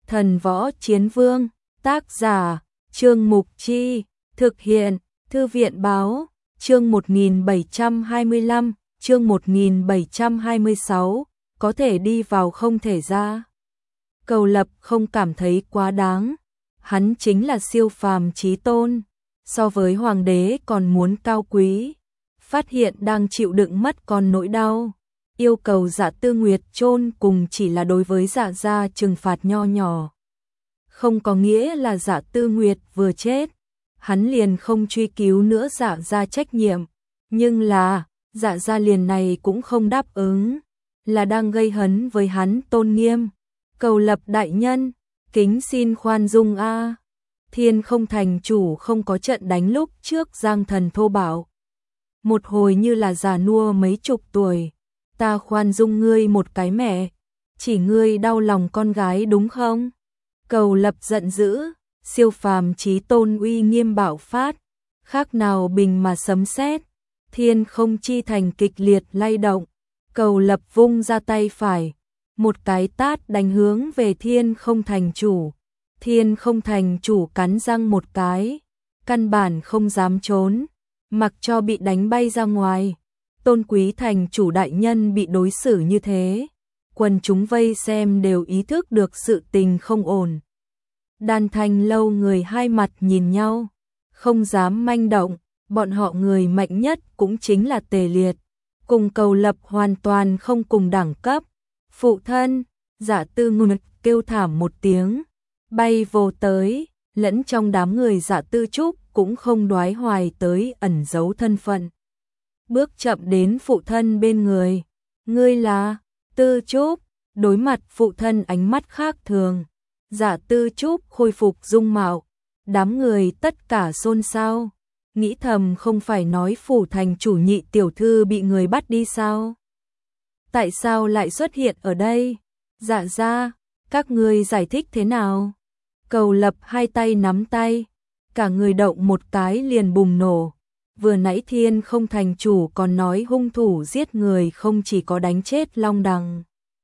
Thần Võ Chiến Vương, tác giả, Trương Mục Chi, thực hiện, Thư viện Báo, chương 1725, chương 1726, có thể đi vào không thể ra. Cầu Lập không cảm thấy quá đáng, hắn chính là siêu phàm chí tôn, so với hoàng đế còn muốn cao quý, phát hiện đang chịu đựng mất con nỗi đau. Yêu cầu Dạ Tư Nguyệt chôn cùng chỉ là đối với Dạ gia trừng phạt nho nhỏ. Không có nghĩa là Dạ Tư Nguyệt vừa chết, hắn liền không truy cứu nữa Dạ gia trách nhiệm, nhưng là, Dạ gia liền này cũng không đáp ứng, là đang gây hấn với hắn tôn nghiêm. Cầu Lập đại nhân, kính xin khoan dung a. Thiên Không thành chủ không có trận đánh lúc trước Giang Thần thô bạo. Một hồi như là già nua mấy chục tuổi, ta khoan dung ngươi một cái mẹ, chỉ ngươi đau lòng con gái đúng không? Cầu Lập giận dữ, siêu phàm chí tôn uy nghiêm bạo phát, khác nào bình mà sấm sét, Thiên Không chi thành kịch liệt lay động. Cầu Lập vung ra tay phải, một cái tát đánh hướng về Thiên Không thành chủ. Thiên Không thành chủ cắn răng một cái, căn bản không dám trốn, mặc cho bị đánh bay ra ngoài. Tôn quý thành chủ đại nhân bị đối xử như thế, quần chúng vây xem đều ý thức được sự tình không ổn. Đan Thanh lâu người hai mặt nhìn nhau, không dám manh động, bọn họ người mạnh nhất cũng chính là Tề Liệt, cùng Cầu Lập hoàn toàn không cùng đẳng cấp. Phụ thân, Dạ Tư Nguyệt kêu thảm một tiếng, bay vô tới, lẫn trong đám người Dạ Tư Trúc cũng không đoái hoài tới ẩn giấu thân phận. Bước chậm đến phụ thân bên người, ngươi là Tư Trúc, đối mặt phụ thân ánh mắt khác thường. Dạ Tư Trúc khôi phục dung mạo, đám người tất cả xôn xao, nghĩ thầm không phải nói phủ thành chủ nhị tiểu thư bị người bắt đi sao? Tại sao lại xuất hiện ở đây? Dạ gia, các ngươi giải thích thế nào? Cầu Lập hai tay nắm tay, cả người động một cái liền bùng nổ. Vừa nãy Thiên Không thành chủ còn nói hung thủ giết người không chỉ có đánh chết Long Đằng,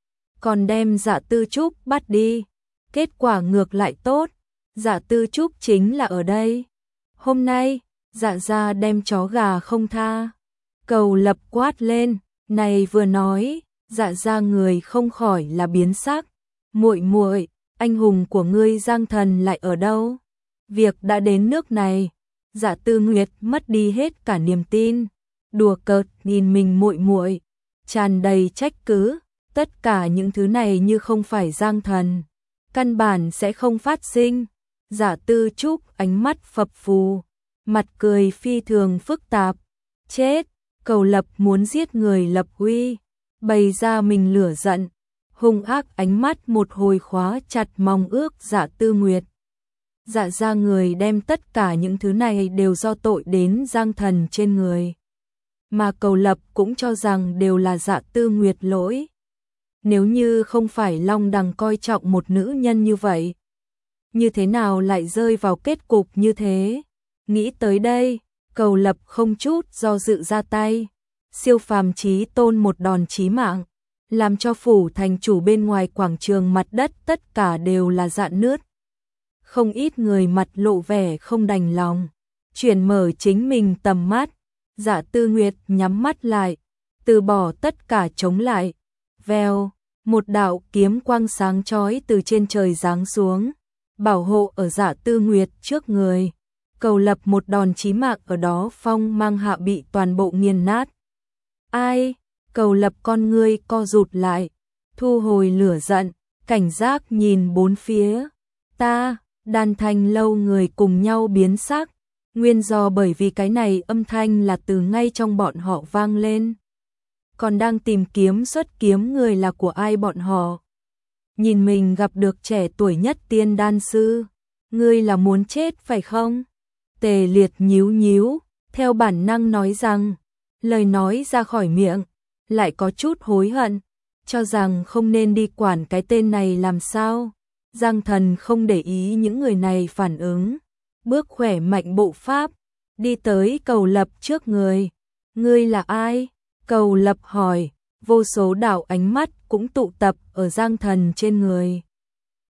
còn đem Dạ Tư Trúc bắt đi. Kết quả ngược lại tốt, Dạ Tư Trúc chính là ở đây. Hôm nay, Dạ gia đem chó gà không tha. Cầu Lập quát lên, này vừa nói, Dạ gia người không khỏi là biến sắc. Muội muội, anh hùng của ngươi Giang Thần lại ở đâu? Việc đã đến nước này, Dạ Tư Nguyệt mất đi hết cả niềm tin, đùa cợt nhìn mình muội muội, tràn đầy trách cứ, tất cả những thứ này như không phải Giang Thần, căn bản sẽ không phát sinh. Dạ Tư Trúc ánh mắt phập phù, mặt cười phi thường phức tạp. Chết, Cầu Lập muốn giết người lập uy, bày ra mình lửa giận, hung ác ánh mắt một hồi khóa chặt mong ước Dạ Tư Nguyệt. Dạ gia người đem tất cả những thứ này đều do tội đến Giang Thần trên người, mà Cầu Lập cũng cho rằng đều là Dạ Tư Nguyệt lỗi. Nếu như không phải Long Đằng coi trọng một nữ nhân như vậy, như thế nào lại rơi vào kết cục như thế? Nghĩ tới đây, Cầu Lập không chút do dự ra tay, siêu phàm chí tôn một đòn chí mạng, làm cho phủ thành chủ bên ngoài quảng trường mặt đất tất cả đều là rạn nứt. Không ít người mặt lộ vẻ không đành lòng, chuyển mở chính mình tầm mắt. Dạ Tư Nguyệt nhắm mắt lại, từ bỏ tất cả chống lại. Vèo, một đạo kiếm quang sáng chói từ trên trời giáng xuống, bảo hộ ở Dạ Tư Nguyệt trước người. Cầu Lập một đòn chí mạng ở đó phong mang hạ bị toàn bộ nghiền nát. Ai? Cầu Lập con ngươi co rụt lại, thu hồi lửa giận, cảnh giác nhìn bốn phía. Ta, Đan Thanh lâu người cùng nhau biến sắc, nguyên do bởi vì cái này âm thanh là từ ngay trong bọn họ vang lên. Còn đang tìm kiếm xuất kiếm người là của ai bọn họ? Nhìn mình gặp được trẻ tuổi nhất tiên đan sư, ngươi là muốn chết phải không? Tề Liệt nhíu nhíu, theo bản năng nói rằng, lời nói ra khỏi miệng, lại có chút hối hận, cho rằng không nên đi quản cái tên này làm sao. Giang Thần không để ý những người này phản ứng, bước khỏe mạnh bộ pháp, đi tới Cầu Lập trước người. Ngươi là ai? Cầu Lập hỏi, vô số đạo ánh mắt cũng tụ tập ở Giang Thần trên người.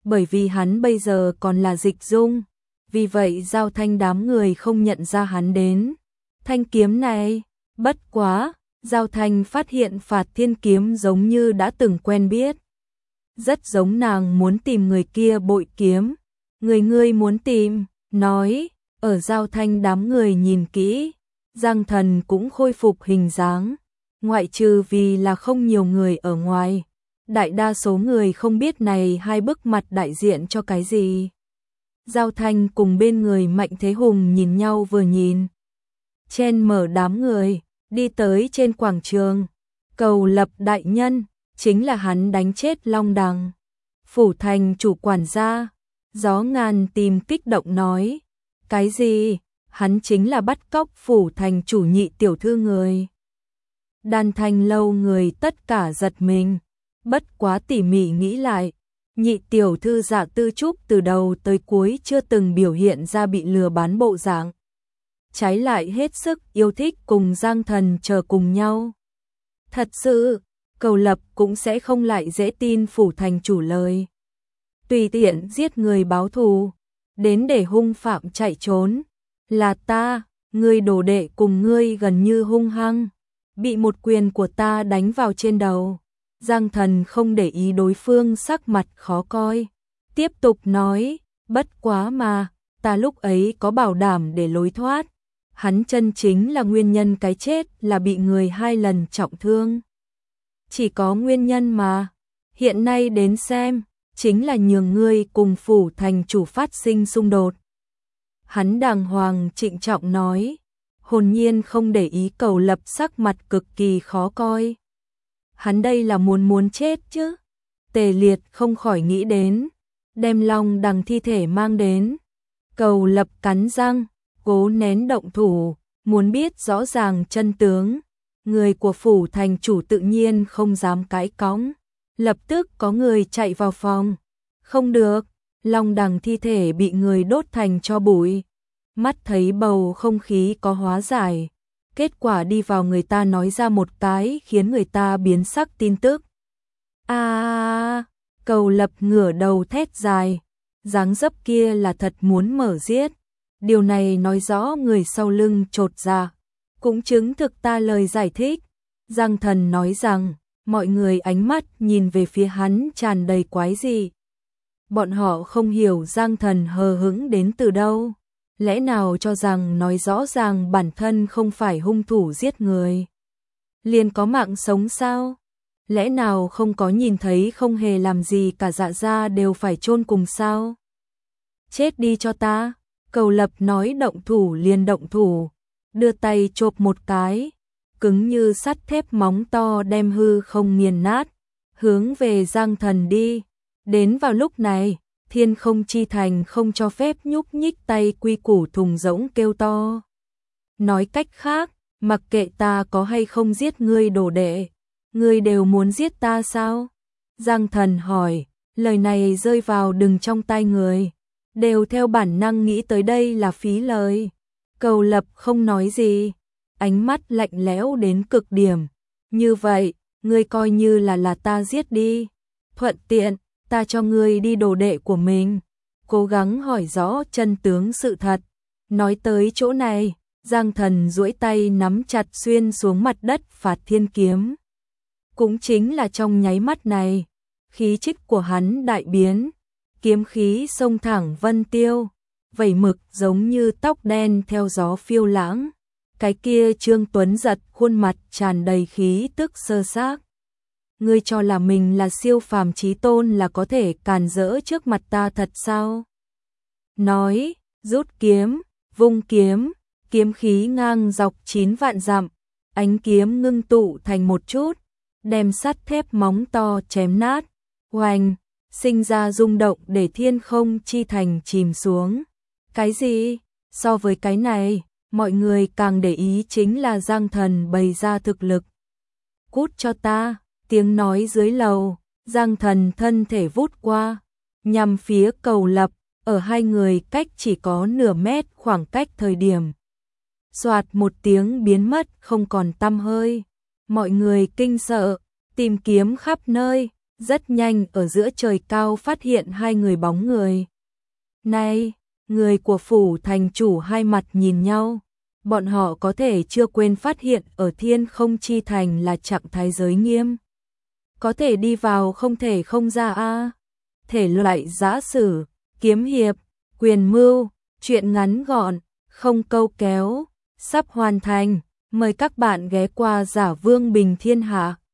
bởi vì hắn bây giờ còn là Dịch Dung, vì vậy Giao Thanh đám người không nhận ra hắn đến. Thanh kiếm này, bất quá, Giao Thanh phát hiện Phạt Thiên kiếm giống như đã từng quen biết. Rất giống nàng muốn tìm người kia bội kiếm. Người ngươi muốn tìm, nói, ở Giao Thanh đám người nhìn kỹ, Giang Thần cũng khôi phục hình dáng, ngoại trừ vì là không nhiều người ở ngoài. Đại đa số người không biết này hai bức mặt đại diện cho cái gì. Giao Thanh cùng bên người Mạnh Thế Hùng nhìn nhau vừa nhìn. Chen mở đám người, đi tới trên quảng trường. Cầu Lập đại nhân, chính là hắn đánh chết Long Đằng. Phủ thành chủ quản gia, Gió Ngàn tìm kích động nói. Cái gì? Hắn chính là bắt cóc phủ thành chủ nhị tiểu thư người. Đan Thanh lâu người tất cả giật mình. Bất quá tỉ mỉ nghĩ lại, nhị tiểu thư Dạ Tư Trúc từ đầu tới cuối chưa từng biểu hiện ra bị lừa bán bộ dạng. Trái lại hết sức yêu thích cùng Giang Thần chờ cùng nhau. Thật sự, Cầu Lập cũng sẽ không lại dễ tin phủ thành chủ lời. Tùy tiện giết người báo thù, đến để hung phạm chạy trốn. Là ta, ngươi đồ đệ cùng ngươi gần như hung hăng, bị một quyền của ta đánh vào trên đầu. Giang Thần không để ý đối phương sắc mặt khó coi, tiếp tục nói, bất quá mà, ta lúc ấy có bảo đảm để lối thoát. Hắn chân chính là nguyên nhân cái chết là bị người 2 lần trọng thương. Chỉ có nguyên nhân mà, hiện nay đến xem, chính là nhường ngươi cùng phủ thành chủ phát sinh xung đột. Hắn đàng hoàng trịnh trọng nói, hồn nhiên không để ý Cầu Lập sắc mặt cực kỳ khó coi. Hắn đây là muốn chết chứ. Tề Liệt không khỏi nghĩ đến, đem Long Đằng thi thể mang đến. Cầu Lập cắn răng, cố nén động thủ, muốn biết rõ ràng chân tướng. Người của phủ thành chủ tự nhiên không dám cãi cõng. Lập tức có người chạy vào phòng. Không được, Long Đằng thi thể bị người đốt thành tro bụi. Mắt thấy bầu không khí có hóa giải. Kết quả đi vào người ta nói ra một cái khiến người ta biến sắc tin tức. Cầu Lập ngửa đầu thét dài. Dáng dấp kia là thật muốn mở giết. Điều này nói rõ người sau lưng chột dạ. Cũng chứng thực ta lời giải thích. Giang Thần nói rằng, mọi người ánh mắt nhìn về phía hắn tràn đầy quái dị. Bọn họ không hiểu Giang Thần hờ hững đến từ đâu. Lẽ nào cho rằng nói rõ ràng bản thân không phải hung thủ giết người, liền có mạng sống sao? Lẽ nào không có nhìn thấy không hề làm gì cả Dạ gia đều phải chôn cùng sao? Chết đi cho ta! Cầu Lập nói động thủ liền động thủ, đưa tay chộp một cái, cứng như sắt thép móng to đem hư không nghiền nát, hướng về Giang Thần đi. Đến vào lúc này, Thiên Không Chi Thành không cho phép nhúc nhích tay quy củ thùng rỗng kêu to. Nói cách khác, mặc kệ ta có hay không giết ngươi đồ đệ, ngươi đều muốn giết ta sao? Giang Thần hỏi, lời này rơi vào đừng trong tai người, đều theo bản năng nghĩ tới đây là phí lời. Cầu Lập không nói gì, ánh mắt lạnh lẽo đến cực điểm. Như vậy, ngươi coi như là ta giết đi, thuận tiện ta cho ngươi đi đồ đệ của mình. Cố gắng hỏi rõ chân tướng sự thật. Nói tới chỗ này, Giang Thần duỗi tay nắm chặt xuyên xuống mặt đất Phạt Thiên kiếm. Cũng chính là trong nháy mắt này, khí chất của hắn đại biến, kiếm khí xông thẳng vân tiêu, vẩy mực giống như tóc đen theo gió phiêu lãng. Cái kia Trương Tuấn Giật khuôn mặt tràn đầy khí tức sơ xác. Ngươi cho là mình là siêu phàm chí tôn là có thể càn rỡ trước mặt ta thật sao? Nói, rút kiếm, vung kiếm, kiếm khí ngang dọc 9 vạn dặm, ánh kiếm ngưng tụ thành một chút, đem sắt thép móng to chém nát, oanh, sinh ra rung động để Thiên Không Chi Thành chìm xuống. Cái gì? So với cái này, mọi người càng để ý chính là Giang Thần bày ra thực lực. Cút cho ta! Tiếng nói dưới lầu, Giang Thần thân thể vút qua, nhằm phía Cầu Lập, ở hai người cách chỉ có nửa mét khoảng cách thời điểm. Soạt một tiếng biến mất không còn tăm hơi, mọi người kinh sợ, tìm kiếm khắp nơi, Rất nhanh ở giữa trời cao phát hiện hai người bóng người. Này, người của phủ thành chủ hai mặt nhìn nhau. Bọn họ có thể chưa quên phát hiện ở Thiên Không Chi Thành là trạng thái giới nghiêm. Có thể đi vào không thể không ra a. Thể loại giã sử, kiếm hiệp, quyền mưu, truyện ngắn gọn, không câu kéo, sắp hoàn thành. Mời các bạn ghé qua Giả Vương Bình Thiên Hạ.